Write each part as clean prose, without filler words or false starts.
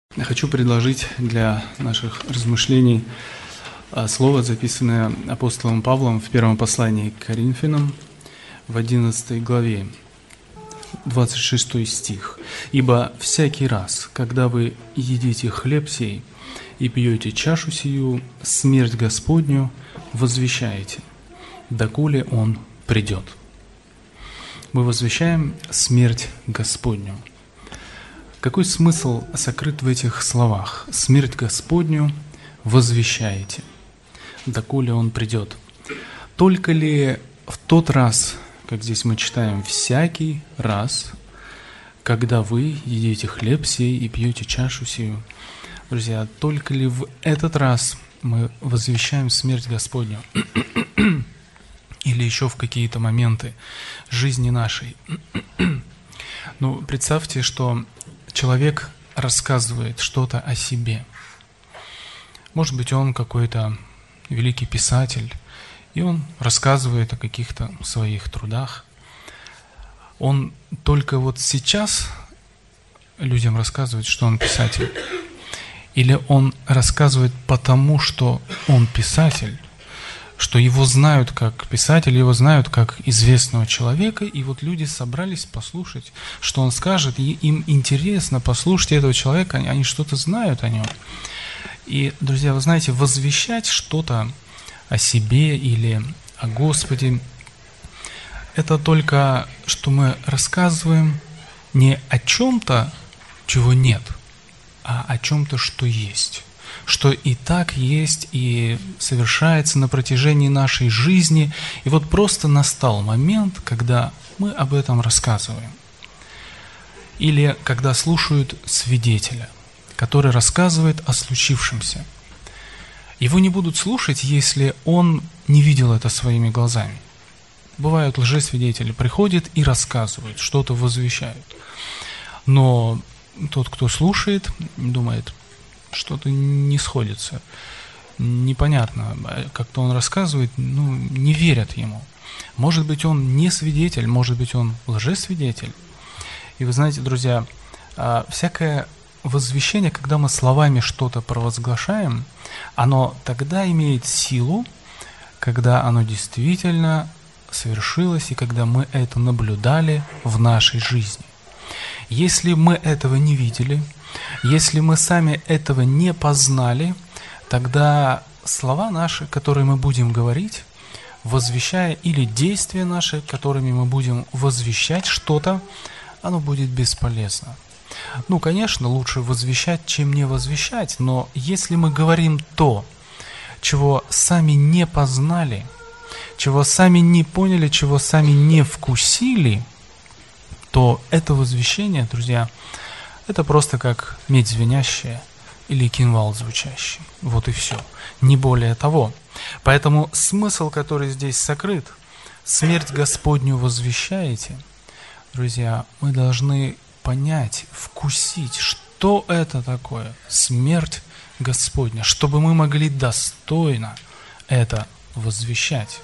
Я хочу предложить для наших размышлений слово, записанное апостолом Павлом в первом послании к Коринфянам в 11 главе, 26 стих. «Ибо всякий раз, когда вы едите хлеб сей и пьете чашу сию, смерть Господню возвещаете, доколе Он придет». Мы возвещаем смерть Господню. Какой смысл сокрыт в этих словах? Смерть Господню возвещаете, доколе Он придет. Только ли в тот раз, как здесь мы читаем, всякий раз, когда вы едите хлеб сей и пьете чашу сию, друзья, только ли в этот раз мы возвещаем смерть Господню? Или еще в какие-то моменты жизни нашей? Ну, представьте, что человек рассказывает что-то о себе. Может быть, он какой-то великий писатель, и он рассказывает о каких-то своих трудах. Он только вот сейчас людям рассказывает, что он писатель. Или он рассказывает потому, что он писатель, что его знают как писателя, его знают как известного человека, и вот люди собрались послушать, что он скажет, и им интересно послушать этого человека, они что-то знают о нем. И, друзья, вы знаете, возвещать что-то о себе или о Господе, это только, что мы рассказываем не о чем-то, чего нет, а о чем-то, что есть. Что и так есть, и совершается на протяжении нашей жизни. И вот просто настал момент, когда мы об этом рассказываем. Или когда слушают свидетеля, который рассказывает о случившемся. Его не будут слушать, если он не видел это своими глазами. Бывают лжесвидетели, приходят и рассказывают, что-то возвещают. Но тот, кто слушает, думает, что-то не сходится, непонятно, как-то он рассказывает, не верят ему. Может быть, он не свидетель, может быть, он лжесвидетель. И вы знаете, друзья, всякое возвещение, когда мы словами что-то провозглашаем, оно тогда имеет силу, когда оно действительно совершилось и когда мы это наблюдали в нашей жизни. Если мы этого не видели, если мы сами этого не познали, тогда слова наши, которые мы будем говорить, возвещая, или действия наши, которыми мы будем возвещать что-то, оно будет бесполезно. Конечно, лучше возвещать, чем не возвещать, но если мы говорим то, чего сами не познали, чего сами не поняли, чего сами не вкусили, то это возвещение, друзья, это просто как медь звенящая или кимвал звучащий. Вот и все. Не более того. Поэтому смысл, который здесь сокрыт, смерть Господню возвещаете, друзья, мы должны понять, вкусить, что это такое смерть Господня, чтобы мы могли достойно это возвещать.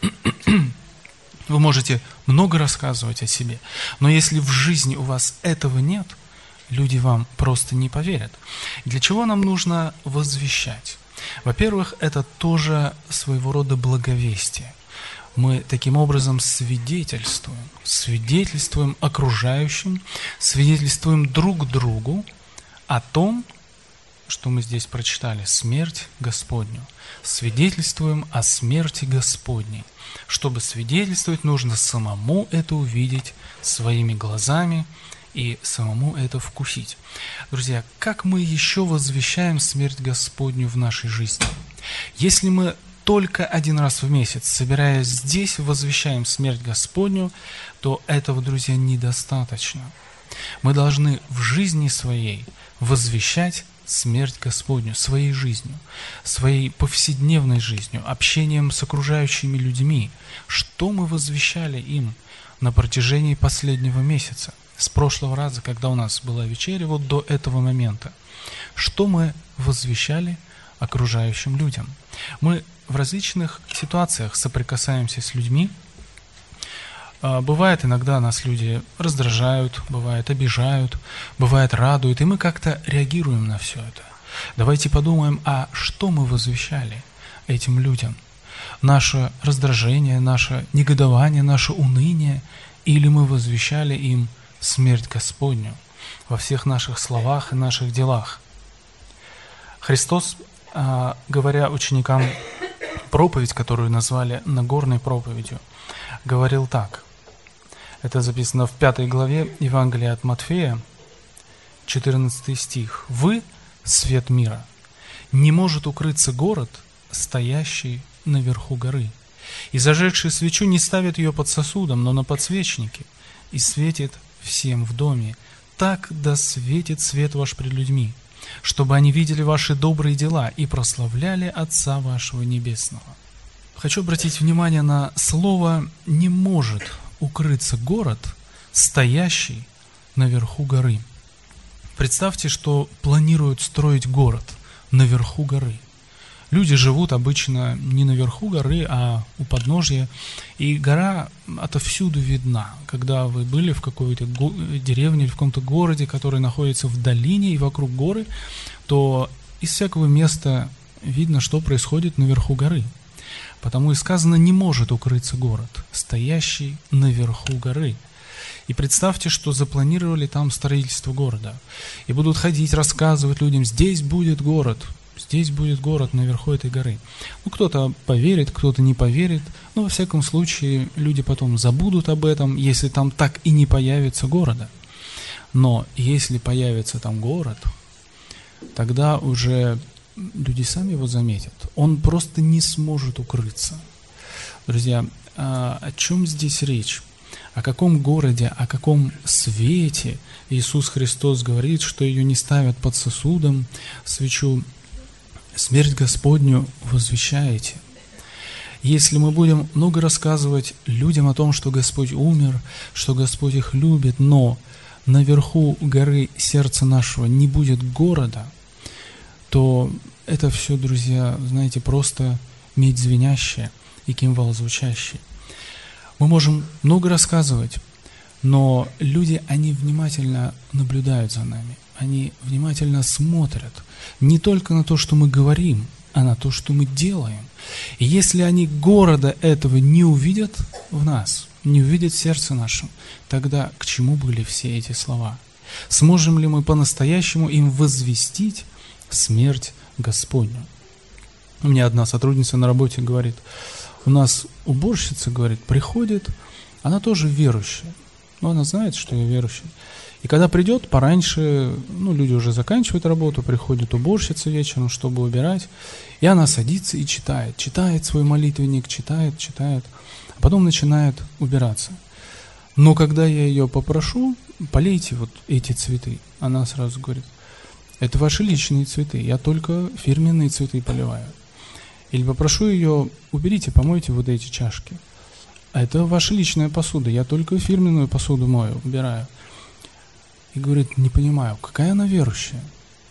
Вы можете много рассказывать о себе, но если в жизни у вас этого нет, люди вам просто не поверят. Для чего нам нужно возвещать? Во-первых, это тоже своего рода благовестие. Мы таким образом свидетельствуем окружающим, свидетельствуем друг другу о том, что мы здесь прочитали, смерть Господню. Свидетельствуем о смерти Господней. Чтобы свидетельствовать, нужно самому это увидеть своими глазами и самому это вкусить. Друзья, как мы еще возвещаем смерть Господню в нашей жизни? Если мы только один раз в месяц, собираясь здесь, возвещаем смерть Господню, то этого, друзья, недостаточно. Мы должны в жизни своей возвещать смерть Господню, своей жизнью, своей повседневной жизнью, общением с окружающими людьми. Что мы возвещали им на протяжении последнего месяца? С прошлого раза, когда у нас была вечеря, вот до этого момента. Что мы возвещали окружающим людям? Мы в различных ситуациях соприкасаемся с людьми, Бывает, иногда нас люди раздражают, бывает, обижают, бывает, радуют, и мы как-то реагируем на все это. Давайте подумаем, а что мы возвещали этим людям? Наше раздражение, наше негодование, наше уныние, или мы возвещали им смерть Господню во всех наших словах и наших делах? Христос, говоря ученикам проповедь, которую назвали Нагорной проповедью, говорил так. Это записано в 5 главе Евангелия от Матфея, 14 стих. «Вы – свет мира. Не может укрыться город, стоящий наверху горы. И зажегший свечу не ставит ее под сосудом, но на подсвечнике, и светит всем в доме. Так да светит свет ваш пред людьми, чтобы они видели ваши добрые дела и прославляли Отца вашего Небесного». Хочу обратить внимание на слово «не может укрыться город, стоящий наверху горы». Представьте, что планируют строить город наверху горы. Люди живут обычно не наверху горы, а у подножья, и гора отовсюду видна. Когда вы были в какой-то деревне или в каком-то городе, который находится в долине и вокруг горы, то из всякого места видно, что происходит наверху горы. Потому и сказано, не может укрыться город, стоящий наверху горы. И представьте, что запланировали там строительство города. И будут ходить, рассказывать людям, здесь будет город наверху этой горы. Кто-то поверит, кто-то не поверит, но во всяком случае люди потом забудут об этом, если там так и не появится города. Но если появится там город, тогда уже люди сами его заметят. Он просто не сможет укрыться. Друзья, о чем здесь речь? О каком городе, о каком свете Иисус Христос говорит, что ее не ставят под сосудом, свечу, смерть Господню возвещаете? Если мы будем много рассказывать людям о том, что Господь умер, что Господь их любит, но наверху горы сердца нашего не будет города, то это все, друзья, знаете, просто медь звенящая и кимвал звучащий. Мы можем много рассказывать, но люди, они внимательно наблюдают за нами, они внимательно смотрят не только на то, что мы говорим, а на то, что мы делаем. И если они города этого не увидят в нас, не увидят в сердце нашем, тогда к чему были все эти слова? Сможем ли мы по-настоящему им возвестить смерть Господню? У меня одна сотрудница на работе говорит, у нас уборщица, говорит, приходит, она тоже верующая, но она знает, что я верующий. И когда придет пораньше, люди уже заканчивают работу, приходит уборщица вечером, чтобы убирать, и она садится и читает свой молитвенник, читает, а потом начинает убираться. Но когда я ее попрошу, полейте вот эти цветы, она сразу говорит, это ваши личные цветы, я только фирменные цветы поливаю. Или попрошу ее, уберите, помойте вот эти чашки. А это ваша личная посуда, я только фирменную посуду мою, убираю. И говорит, не понимаю, какая она верующая.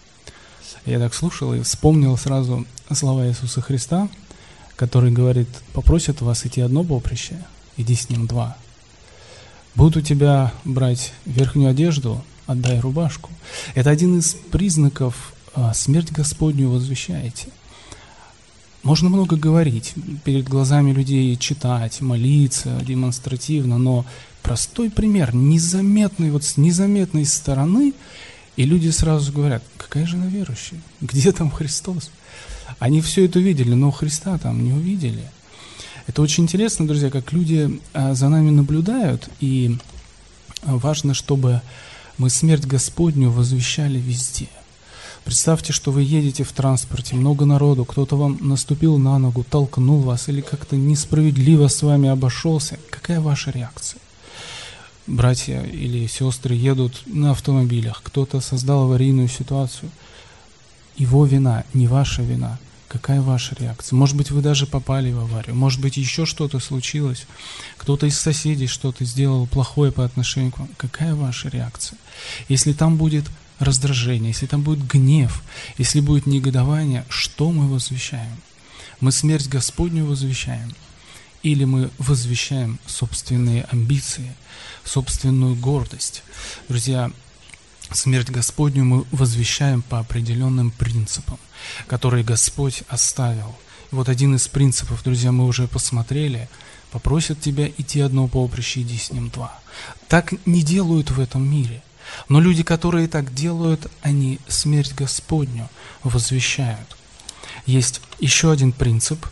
Я так слушал и вспомнил сразу слова Иисуса Христа, который говорит, попросят вас идти одно поприще, иди с ним два. Будут у тебя брать верхнюю одежду, отдай рубашку. Это один из признаков смерть Господню возвещаете. Можно много говорить, перед глазами людей читать, молиться демонстративно, но простой пример, незаметный, с незаметной стороны, и люди сразу говорят, какая же она верующая, где там Христос? Они все это видели, но Христа там не увидели. Это очень интересно, друзья, как люди за нами наблюдают, и важно, чтобы мы смерть Господню возвещали везде. Представьте, что вы едете в транспорте, много народу, кто-то вам наступил на ногу, толкнул вас или как-то несправедливо с вами обошелся. Какая ваша реакция? Братья или сестры едут на автомобилях, кто-то создал аварийную ситуацию. Его вина, не ваша вина. Какая ваша реакция? Может быть, вы даже попали в аварию, может быть, еще что-то случилось, кто-то из соседей что-то сделал плохое по отношению к вам. Какая ваша реакция? Если там будет раздражение, если там будет гнев, если будет негодование, что мы возвещаем? Мы смерть Господню возвещаем. или мы возвещаем собственные амбиции, собственную гордость. Друзья, смерть Господню мы возвещаем по определенным принципам, которые Господь оставил. И вот один из принципов, друзья, мы уже посмотрели: попросят тебя идти одно поприще, иди с ним два. Так не делают в этом мире. Но люди, которые так делают, они смерть Господню возвещают. Есть еще один принцип.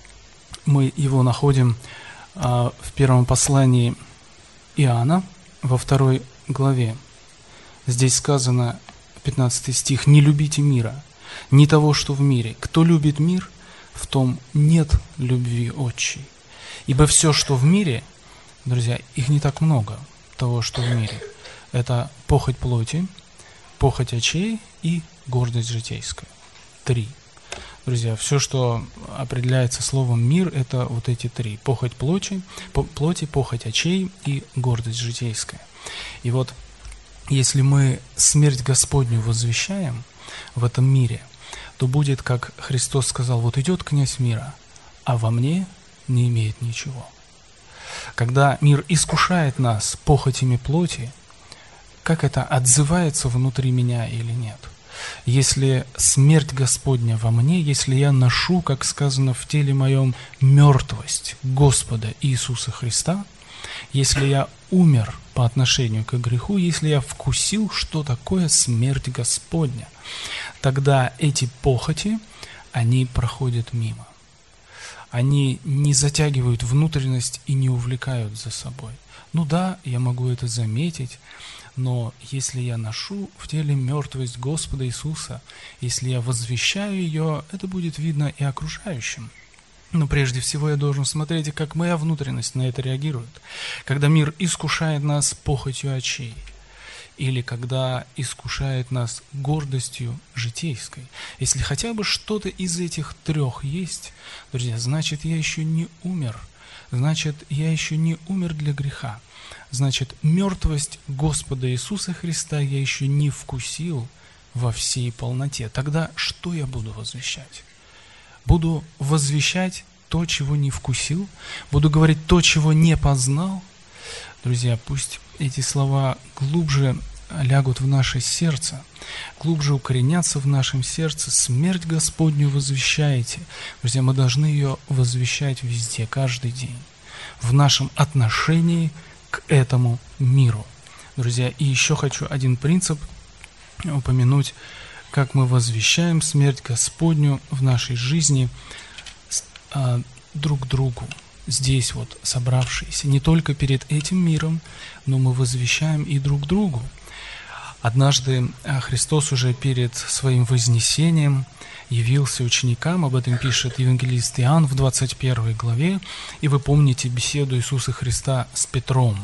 Мы его находим в первом послании Иоанна, во 2 главе. Здесь сказано, 15 стих: «Не любите мира, ни того, что в мире. Кто любит мир, в том нет любви отчей. Ибо все, что в мире, друзья, их не так много, того, что в мире. Это похоть плоти, похоть очей и гордость житейская». 3. Друзья, все, что определяется словом «мир», это вот эти 3. Похоть плоти, похоть очей и гордость житейская. И вот, если мы смерть Господню возвещаем в этом мире, то будет, как Христос сказал: вот идет князь мира, а во мне не имеет ничего. Когда мир искушает нас похотями плоти, как это отзывается внутри меня или нет? Если смерть Господня во мне, если я ношу, как сказано, в теле моем мертвость Господа Иисуса Христа, если я умер по отношению к греху, если я вкусил, что такое смерть Господня, тогда эти похоти, они проходят мимо. Они не затягивают внутренность и не увлекают за собой. Ну да, я могу это заметить, но если я ношу в теле мертвость Господа Иисуса, если я возвещаю ее, это будет видно и окружающим. Но прежде всего я должен смотреть, как моя внутренность на это реагирует. Когда мир искушает нас похотью очей, или когда искушает нас гордостью житейской. Если хотя бы что-то из этих 3 есть, друзья, значит, я еще не умер. Значит, я еще не умер для греха. Значит, мертвость Господа Иисуса Христа я еще не вкусил во всей полноте. Тогда что я буду возвещать? Буду возвещать то, чего не вкусил? Буду говорить то, чего не познал? Друзья, пусть эти слова глубже лягут в наше сердце, глубже укоренятся в нашем сердце. Смерть Господню возвещаете. Друзья, мы должны ее возвещать везде, каждый день, в нашем отношении к этому миру. Друзья, и еще хочу один принцип упомянуть, как мы возвещаем смерть Господню в нашей жизни друг другу. Здесь вот собравшиеся, не только перед этим миром, но мы возвещаем и друг другу. Однажды Христос уже перед своим вознесением явился ученикам, об этом пишет евангелист Иоанн в 21 главе, и вы помните беседу Иисуса Христа с Петром.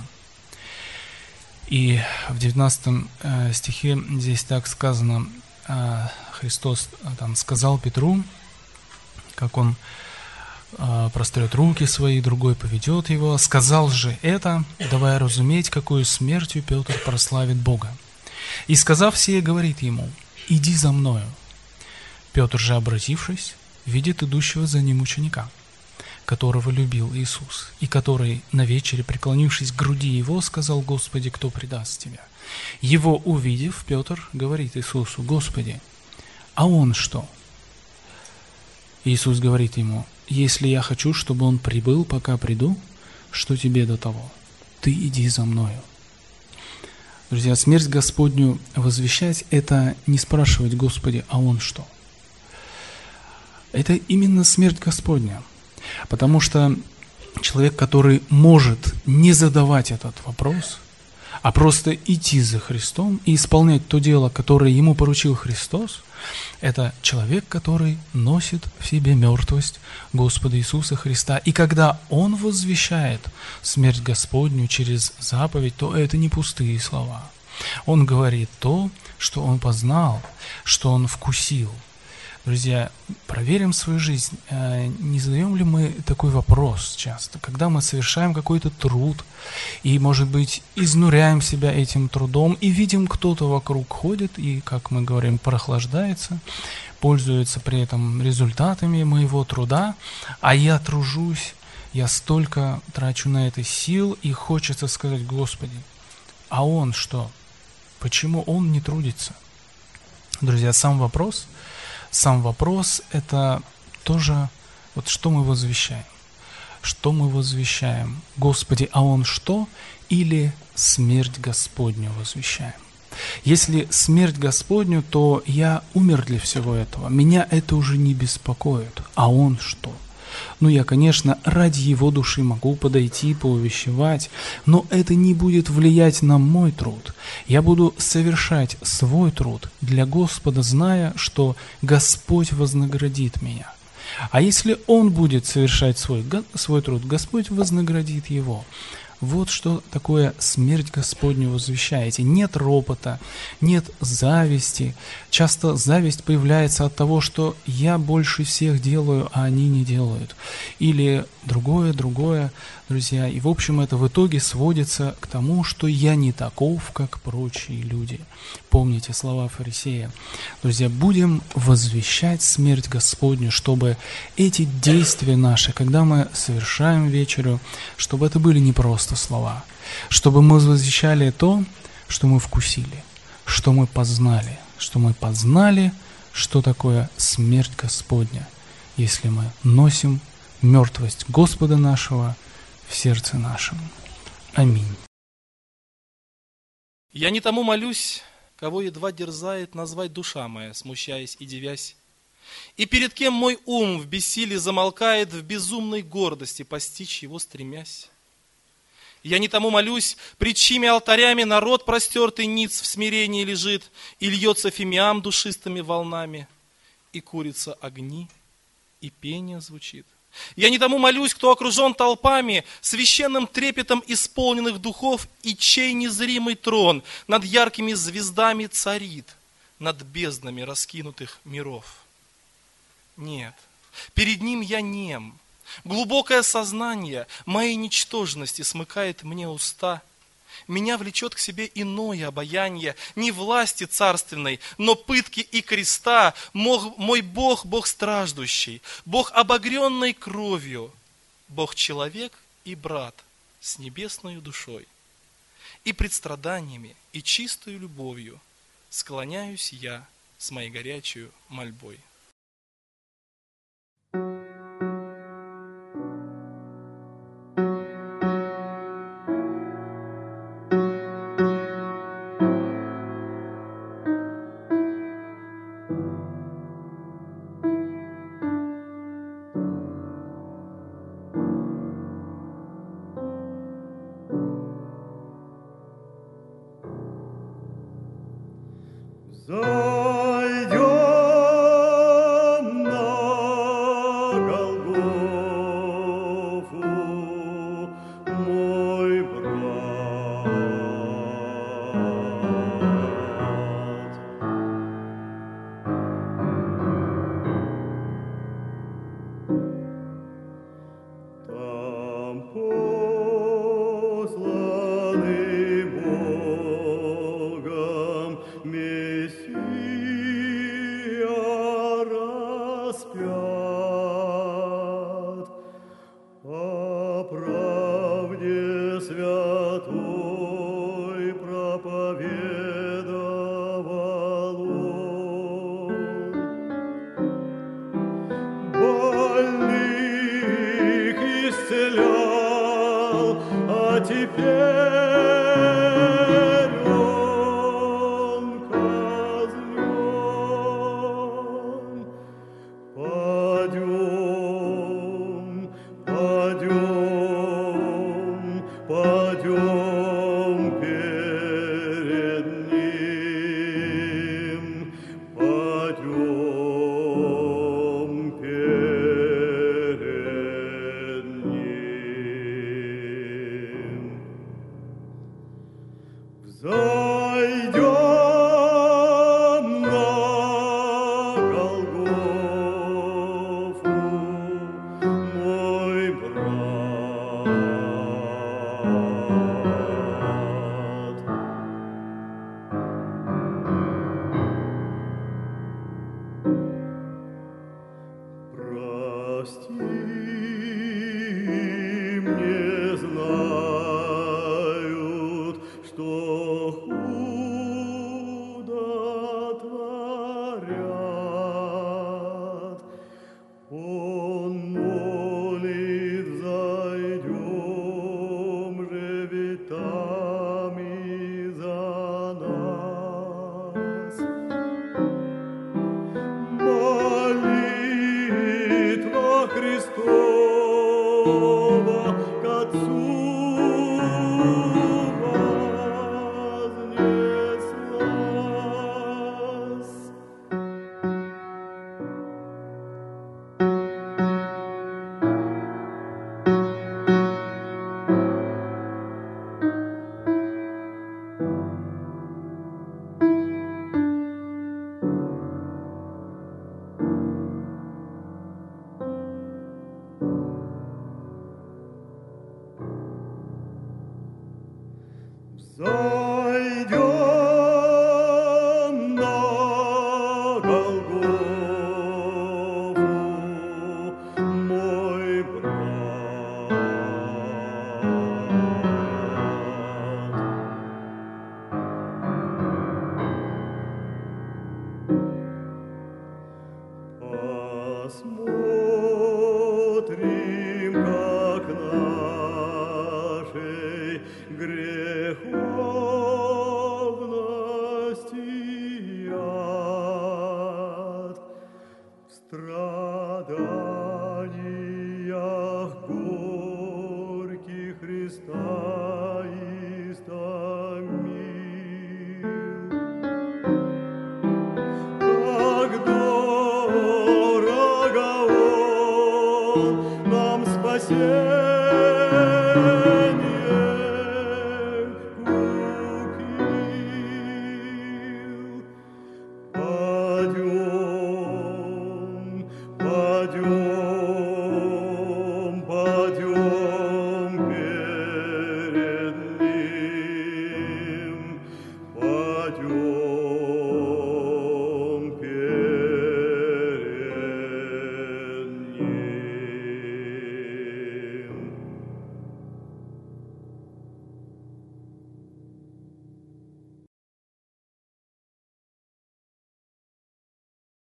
И в 19 стихе здесь так сказано, Христос там сказал Петру, как он прострет руки свои, другой поведет его. Сказал же это, давая разуметь, какую смертью Петр прославит Бога. И сказав сие, говорит ему: иди за мною. Петр же, обратившись, видит идущего за ним ученика, которого любил Иисус, и который, на вечере, преклонившись к груди его, сказал: Господи, кто предаст тебя? Его увидев, Петр говорит Иисусу: Господи, а он что? Иисус говорит ему: если я хочу, чтобы он прибыл, пока приду, что тебе до того? Ты иди за мною. Друзья, смерть Господню возвещать – это не спрашивать: Господи, а он что? Это именно смерть Господня. Потому что человек, который может не задавать этот вопрос, а просто идти за Христом и исполнять то дело, которое ему поручил Христос, это человек, который носит в себе мертвость Господа Иисуса Христа. И когда он возвещает смерть Господню через заповедь, то это не пустые слова. Он говорит то, что он познал, что он вкусил. Друзья, проверим свою жизнь. Не задаем ли мы такой вопрос часто, когда мы совершаем какой-то труд и, может быть, изнуряем себя этим трудом и видим, кто-то вокруг ходит и, как мы говорим, прохлаждается, пользуется при этом результатами моего труда, а я тружусь, я столько трачу на это сил, и хочется сказать: Господи, а он что? Почему он не трудится? Друзья, сам вопрос это тоже, вот что мы возвещаем? Что мы возвещаем? Господи, а он что? Или смерть Господню возвещаем? Если смерть Господню, то я умер для всего этого. Меня это уже не беспокоит. А он что? Ну, я, конечно, ради его души могу подойти, поувещевать, но это не будет влиять на мой труд. Я буду совершать свой труд для Господа, зная, что Господь вознаградит меня. А если он будет совершать свой труд, Господь вознаградит его. Вот что такое смерть Господню возвещаете. Нет ропота, нет зависти. Часто зависть появляется от того, что я больше всех делаю, а они не делают. Или другое, друзья. И в общем это в итоге сводится к тому, что я не таков, как прочие люди. Помните слова фарисея. Друзья, будем возвещать смерть Господню, чтобы эти действия наши, когда мы совершаем вечерю, чтобы это были не просто слова, чтобы мы возвещали то, что мы вкусили, что мы познали, что такое смерть Господня, если мы носим мертвость Господа нашего в сердце нашем. Аминь. Я не тому молюсь, кого едва дерзает назвать душа моя, смущаясь и дивясь. И перед кем мой ум в бессилии замолкает, в безумной гордости постичь его стремясь. Я не тому молюсь, пред чьими алтарями народ простертый ниц в смирении лежит, и льется фимиам душистыми волнами, и курятся огни, и пение звучит. Я не тому молюсь, кто окружен толпами, священным трепетом исполненных духов, и чей незримый трон над яркими звездами царит, над безднами раскинутых миров. Нет, перед ним я нем. Глубокое сознание моей ничтожности смыкает мне уста. Меня влечет к себе иное обаяние, не власти царственной, но пытки и креста. Мой Бог, Бог страждущий, Бог обогренный кровью, Бог человек и брат с небесною душой. И пред страданиями, и чистою любовью склоняюсь я с моей горячей мольбой. Зайдем на Голгофу, мой брат. Там посланный Богом Мессия распят, о правде святой проповедовал он. Больных исцелял, а теперь он казнен. Падем перед ним, падем перед ним. снова к Отцу вознеслась. Зайдем на Голгофу, мой брат. Посмотрим